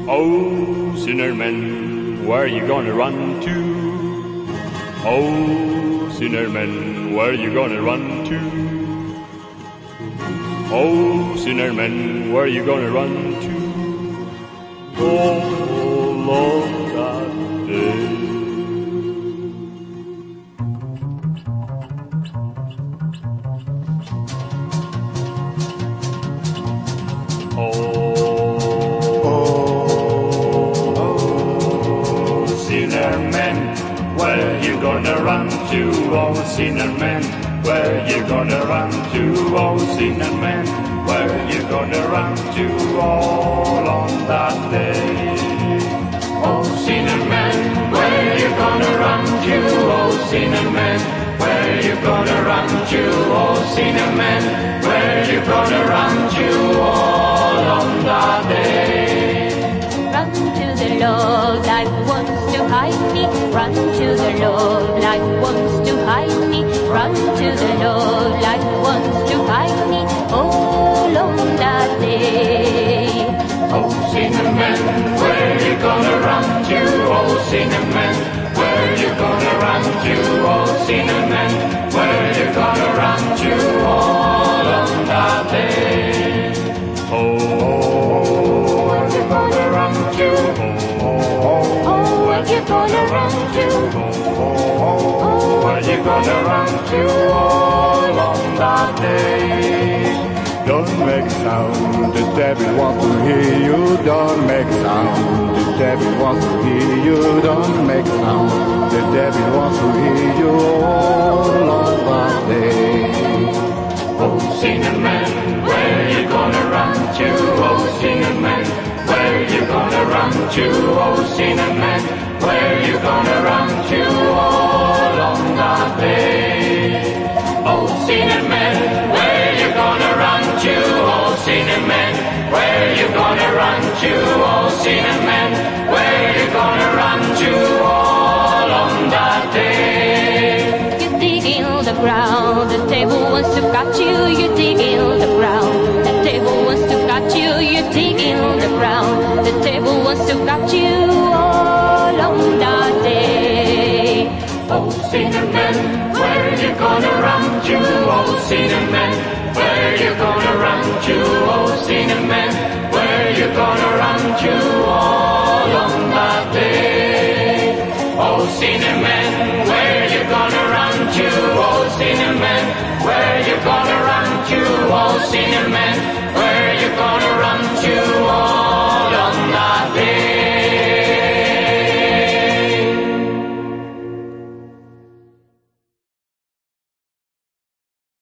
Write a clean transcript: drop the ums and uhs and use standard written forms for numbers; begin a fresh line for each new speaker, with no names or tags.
Oh, Sinnerman, where you gonna run to? Oh, Sinnerman, where you gonna run to? Oh, Sinnerman, where you gonna run to? All on that day. Sinnerman, where you gonna run to? Oh, Sinnerman, where you gonna run to? Oh, Sinnerman, where you gonna run to? All on that day. Oh, Sinnerman, where you gonna run to? Oh, Sinnerman, where you gonna run to? Oh, Sinnerman, where you gonna run to? All on that day.
Run to the Lord like wants to hide me. Run to the Lord like wants to hide me. Run to the Lord like wants to hide me. All on that day.
Oh, Sinnerman, where you gonna run to? Oh, Sinnerman, where you gonna run to? Oh, Sinnerman, where you gonna run to? All on that day. Oh, where you gonna run to?
Oh, where you gonna run to?
Oh, where you gonna run to? All on that day.
Don't make sound, the devil wants to hear you. Don't make sound, the devil wants to hear you. Don't make sound, the devil wants to hear you all on that day.
Oh, Sinnerman, where you gonna run to? Oh, Sinnerman, where you gonna run to? Oh, Sinnerman, where you gonna run to? All on that day. Oh, Sinnerman, where you gonna run to? Oh, Sinnerman, where you gonna run to? Oh, Sinnerman, where you gonna run to? All on that day.
You dig in the ground, the devil wants to cut you. You dig in the ground, the devil wants to cut you. You dig in the ground, the devil wants to cut you. All on that day.
Oh, Sinnerman, where you gonna run to? Oh, Sinnerman, where you gonna run to? Oh, Sinnerman, where you gonna run to? All on that day. Oh, Sinnerman, where you gonna run to? Oh, Sinnerman, where you gonna run to? Oh, Sinnerman, where